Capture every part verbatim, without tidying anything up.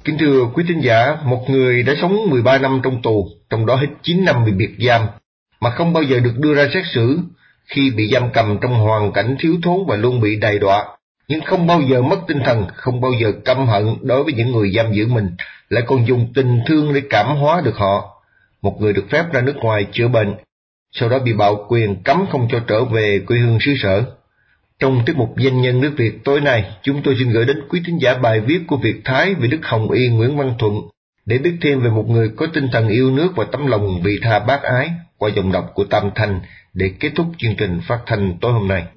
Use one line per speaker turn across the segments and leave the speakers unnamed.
Kính thưa quý thính giả, một người đã sống mười ba năm trong tù, trong đó hết chín năm bị biệt giam, mà không bao giờ được đưa ra xét xử. Khi bị giam cầm trong hoàn cảnh thiếu thốn và luôn bị đày đọa, nhưng không bao giờ mất tinh thần, không bao giờ căm hận đối với những người giam giữ mình, lại còn dùng tình thương để cảm hóa được họ. Một người được phép ra nước ngoài chữa bệnh, sau đó bị bạo quyền cấm không cho trở về quê hương xứ sở. Trong tiết mục Doanh nhân nước Việt tối nay, chúng tôi xin gửi đến quý thính giả bài viết của Việt Thái về Đức Hồng Y Nguyễn Văn Thuận, để biết thêm về một người có tinh thần yêu nước và tấm lòng vị tha bác ái, qua giọng đọc của Tam Thanh, để kết thúc chương trình phát thanh tối hôm nay.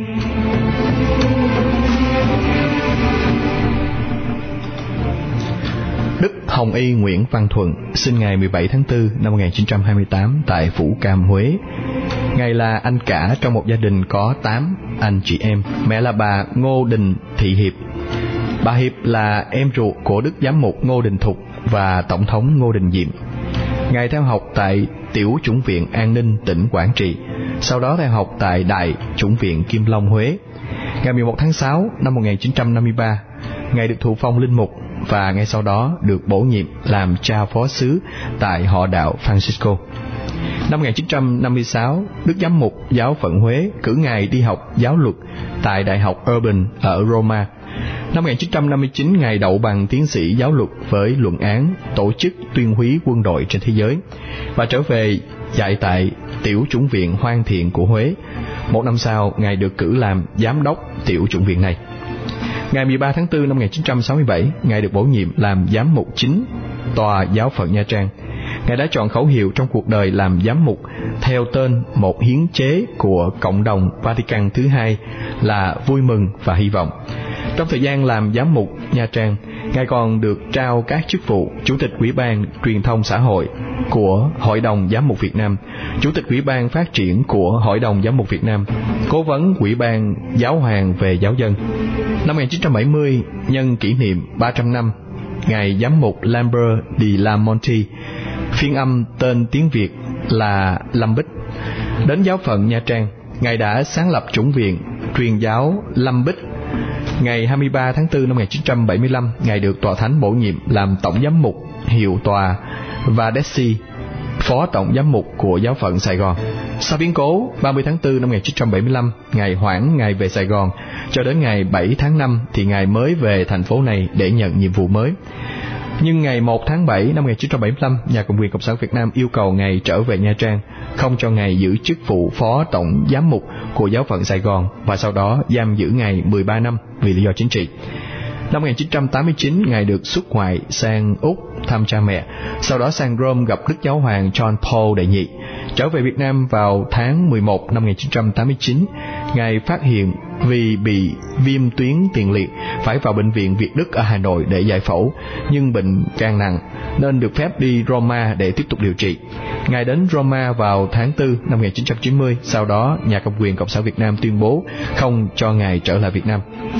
Đức Hồng Y Nguyễn Văn Thuận sinh ngày mười bảy tháng tư năm một nghìn chín trăm hai mươi tám tại Phủ Cam, Huế. Ngài là anh cả trong một gia đình có tám anh chị em. Mẹ là bà Ngô Đình Thị Hiệp. Bà Hiệp là em ruột của Đức Giám mục Ngô Đình Thục và Tổng thống Ngô Đình Diệm. Ngài theo học tại Tiểu Chủng viện An Ninh, tỉnh Quảng Trị, sau đó theo học tại Đại Chủng viện Kim Long, Huế. Ngày mười một tháng sáu năm một nghìn chín trăm năm mươi ba, Ngài được thụ phong linh mục và ngay sau đó được bổ nhiệm làm cha phó xứ tại họ đạo Francisco. Năm một nghìn chín trăm năm mươi sáu, Đức Giám mục Giáo phận Huế cử Ngài đi học giáo luật tại Đại học Urban ở Roma. Năm một nghìn chín trăm năm mươi chín, Ngài đậu bằng tiến sĩ giáo luật với luận án tổ chức tuyên húy quân đội trên thế giới và trở về dạy tại Tiểu Chủng viện Hoan Thiện của Huế. Một năm sau, Ngài được cử làm giám đốc Tiểu Chủng viện này. Ngày mười ba tháng tư năm một nghìn chín trăm sáu mươi bảy, Ngài được bổ nhiệm làm giám mục chính tòa giáo phận Nha Trang. Ngài đã chọn khẩu hiệu trong cuộc đời làm giám mục theo tên một hiến chế của Cộng đồng Vatican thứ hai là vui mừng và hy vọng. Trong thời gian làm giám mục Nha Trang, Ngài còn được trao các chức vụ Chủ tịch Ủy ban Truyền thông xã hội của Hội đồng Giám mục Việt Nam, Chủ tịch Ủy ban Phát triển của Hội đồng Giám mục Việt Nam, Cố vấn Ủy ban Giáo hoàng về giáo dân. Năm một nghìn chín trăm bảy mươi, nhân kỷ niệm ba trăm năm, Ngài Giám mục Lambert de la Monte, phiên âm tên tiếng Việt là Lâm Bích, đến giáo phận Nha Trang. Ngài đã sáng lập chủng viện truyền giáo Lâm Bích. Ngày hai mươi ba tháng tư năm một nghìn chín trăm bảy mươi lăm, Ngài được tòa thánh bổ nhiệm làm tổng giám mục hiệu tòa Vadesi, phó tổng giám mục của giáo phận Sài Gòn. Sau biến cố ba mươi tháng tư năm một nghìn chín trăm bảy mươi lăm, Ngài hoãn Ngài về Sài Gòn cho đến ngày bảy tháng năm thì Ngài mới về thành phố này để nhận nhiệm vụ mới. Nhưng ngày một tháng bảy năm một nghìn chín trăm bảy mươi lăm, nhà cầm quyền Cộng sản Việt Nam yêu cầu Ngài trở về Nha Trang, không cho Ngài giữ chức vụ phó tổng giám mục của giáo phận Sài Gòn và sau đó giam giữ Ngài mười ba năm vì lý do chính trị. Năm một nghìn chín trăm tám mươi chín, Ngài được xuất ngoại sang Úc thăm cha mẹ, sau đó sang Rome gặp Đức Giáo hoàng John Paul đệ nhị. Trở về Việt Nam vào tháng mười một năm một nghìn chín trăm tám mươi chín, Ngài phát hiện vì bị viêm tuyến tiền liệt phải vào bệnh viện Việt Đức ở Hà Nội để giải phẫu, nhưng bệnh càng nặng nên được phép đi Roma để tiếp tục điều trị. Ngài đến Roma vào tháng tư năm một nghìn chín trăm chín mươi, sau đó nhà cầm quyền Cộng sản Việt Nam tuyên bố không cho Ngài trở lại Việt Nam.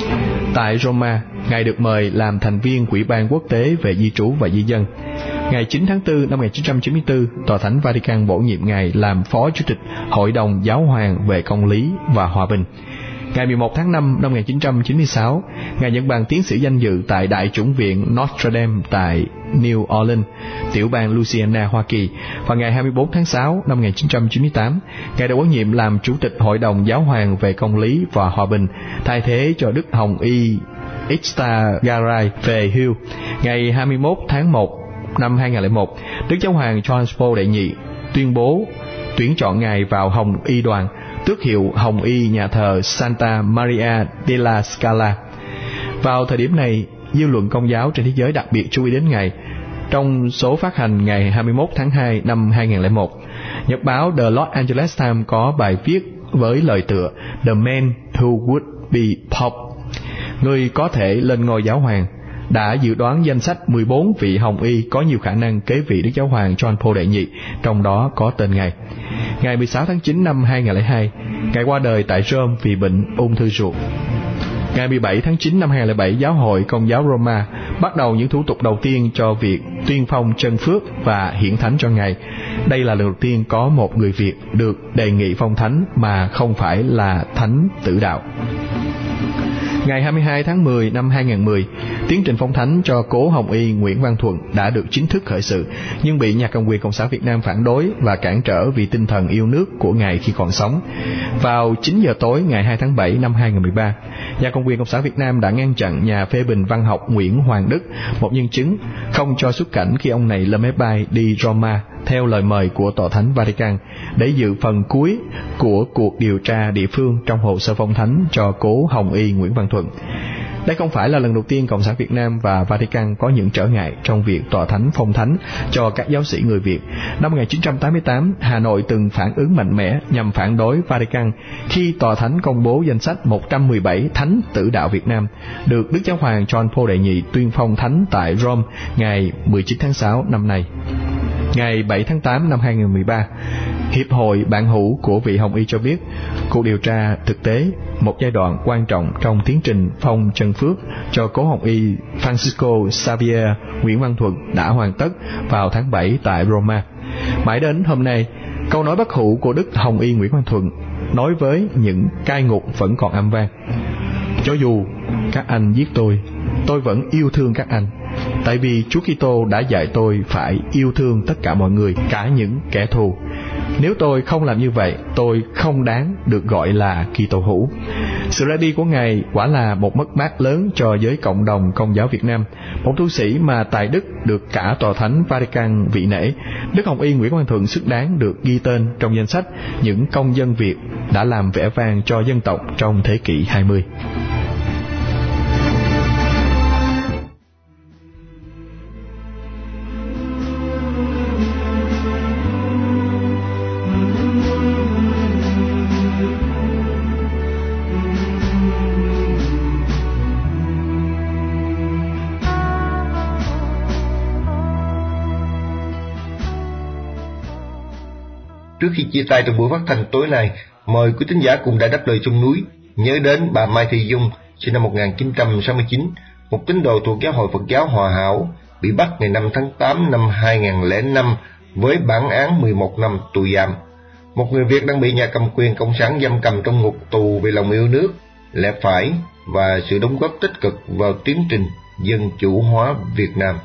Tại Roma, Ngài được mời làm thành viên Ủy ban quốc tế về di trú và di dân. Ngày chín tháng tư năm một nghìn chín trăm chín mươi tư, Tòa Thánh Vatican bổ nhiệm Ngài làm Phó Chủ tịch Hội đồng Giáo hoàng về công lý và hòa bình. Ngày mười một tháng năm năm một nghìn chín trăm chín mươi sáu, Ngài nhận bằng tiến sĩ danh dự tại Đại Chủng viện Notre Dame tại New Orleans, tiểu bang Louisiana, Hoa Kỳ. Và ngày hai mươi bốn tháng sáu năm một nghìn chín trăm chín mươi tám, Ngài được bổ nhiệm làm Chủ tịch Hội đồng Giáo hoàng về công lý và hòa bình, thay thế cho Đức Hồng Y Ixtagaray về hưu. Ngày hai mươi mốt tháng một năm hai nghìn không trăm lẻ một, Đức Giáo hoàng John Paul đệ nhị tuyên bố tuyển chọn Ngài vào Hồng Y đoàn, tước hiệu Hồng Y nhà thờ Santa Maria della Scala. Vào thời điểm này, dư luận Công giáo trên thế giới đặc biệt chú ý đến Ngài. Trong số phát hành ngày hai mươi mốt tháng hai năm hai nghìn không trăm lẻ một, nhật báo The Los Angeles Times có bài viết với lời tựa The Man Who Would Be Pope, người có thể lên ngôi giáo hoàng, đã dự đoán danh sách mười bốn vị Hồng Y có nhiều khả năng kế vị Đức Giáo hoàng John Paul đệ nhị, trong đó có tên Ngài. Ngày mười sáu tháng chín năm hai nghìn không trăm lẻ hai, Ngài qua đời tại Rome vì bệnh ung thư ruột. Ngày mười bảy tháng chín năm hai nghìn không trăm lẻ bảy, Giáo hội Công giáo Roma bắt đầu những thủ tục đầu tiên cho việc tuyên phong chân phước và hiển thánh cho Ngài. Đây là lần đầu tiên có một người Việt được đề nghị phong thánh mà không phải là thánh tử đạo. Ngày hai mươi hai tháng mười năm hai nghìn không trăm mười, Tiến trình phong thánh cho cố Hồng Y Nguyễn Văn Thuận đã được chính thức khởi sự, nhưng bị nhà cầm quyền Cộng sản Việt Nam phản đối và cản trở vì tinh thần yêu nước của Ngài khi còn sống. Vào chín giờ tối ngày hai tháng bảy năm hai nghìn không trăm mười ba, nhà cầm quyền Cộng sản Việt Nam đã ngăn chặn nhà phê bình văn học Nguyễn Hoàng Đức, một nhân chứng, không cho xuất cảnh khi ông này lên máy bay đi Roma theo lời mời của Tòa Thánh Vatican để dự phần cuối của cuộc điều tra địa phương trong hồ sơ phong thánh cho cố Hồng Y Nguyễn Văn Thuận. Đây không phải là lần đầu tiên Cộng sản Việt Nam và Vatican có những trở ngại trong việc Tòa Thánh phong thánh cho các giáo sĩ người Việt. Năm một nghìn chín trăm tám mươi tám, Hà Nội từng phản ứng mạnh mẽ nhằm phản đối Vatican khi Tòa Thánh công bố danh sách một trăm mười bảy thánh tử đạo Việt Nam được Đức Giáo hoàng John Paul đệ nhị tuyên phong thánh tại Rome ngày mười chín tháng sáu năm nay. Ngày bảy tháng tám năm hai nghìn không trăm mười ba, Hiệp hội Bạn hữu của vị Hồng Y cho biết, cuộc điều tra thực tế, một giai đoạn quan trọng trong tiến trình phong chân phước cho cố Hồng Y Francisco Xavier Nguyễn Văn Thuận đã hoàn tất vào tháng bảy tại Roma. Mãi đến hôm nay, câu nói bất hủ của Đức Hồng Y Nguyễn Văn Thuận nói với những cai ngục vẫn còn âm vang: cho dù các anh giết tôi, tôi vẫn yêu thương các anh, tại vì Chúa Kitô đã dạy tôi phải yêu thương tất cả mọi người, cả những kẻ thù. Nếu tôi không làm như vậy, tôi không đáng được gọi là Kitô hữu. Sự ra đi của Ngài quả là một mất mát lớn cho giới cộng đồng Công giáo Việt Nam, một tu sĩ mà tài đức được cả Tòa Thánh Vatican vị nể. Đức Hồng Y Nguyễn Văn Thuận xứng đáng được ghi tên trong danh sách những công dân Việt đã làm vẻ vang cho dân tộc trong thế kỷ hai mươi.
Trước khi chia tay trong buổi phát thanh tối nay, mời quý thính giả cùng Đài Đáp Lời Sông Núi nhớ đến bà Mai Thị Dung, sinh năm một nghìn chín trăm sáu mươi chín, một tín đồ thuộc Giáo hội Phật giáo Hòa Hảo, bị bắt ngày năm tháng tám năm hai nghìn không trăm lẻ năm với bản án mười một năm tù giam. Một người Việt đang bị nhà cầm quyền Cộng sản giam cầm trong ngục tù vì lòng yêu nước, lẽ phải và sự đóng góp tích cực vào tiến trình dân chủ hóa Việt Nam.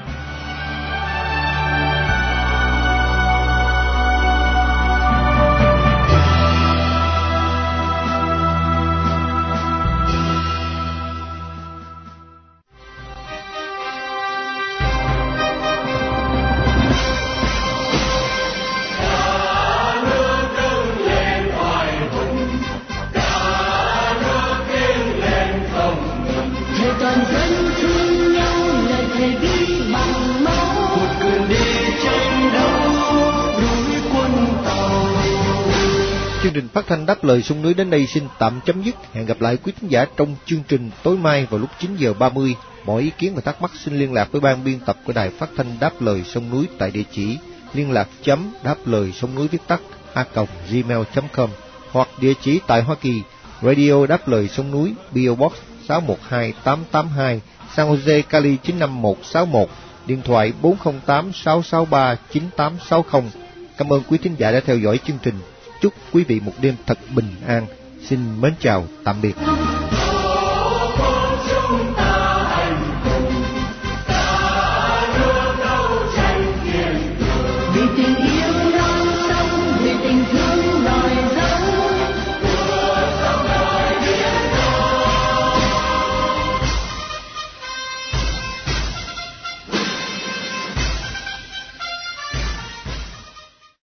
Chương trình phát thanh Đáp Lời Sông Núi đến đây xin tạm chấm dứt. Hẹn gặp lại quý thính giả trong chương trình tối mai vào lúc chín giờ ba mươi. Mọi ý kiến và thắc mắc xin liên lạc với ban biên tập của Đài Phát thanh Đáp Lời Sông Núi tại địa chỉ liên lạc chấm đáp lời sông núi viết tắt a còng gmail chấm com hoặc địa chỉ tại Hoa Kỳ, Radio Đáp Lời Sông Núi, pê ô Box sáu một hai tám tám hai, San Jose, Cali chín năm một sáu một, điện thoại bốn không tám sáu sáu ba chín tám sáu không. Cảm ơn quý thính giả đã theo dõi chương trình. Chúc quý vị một đêm thật bình an. Xin mến chào, tạm biệt.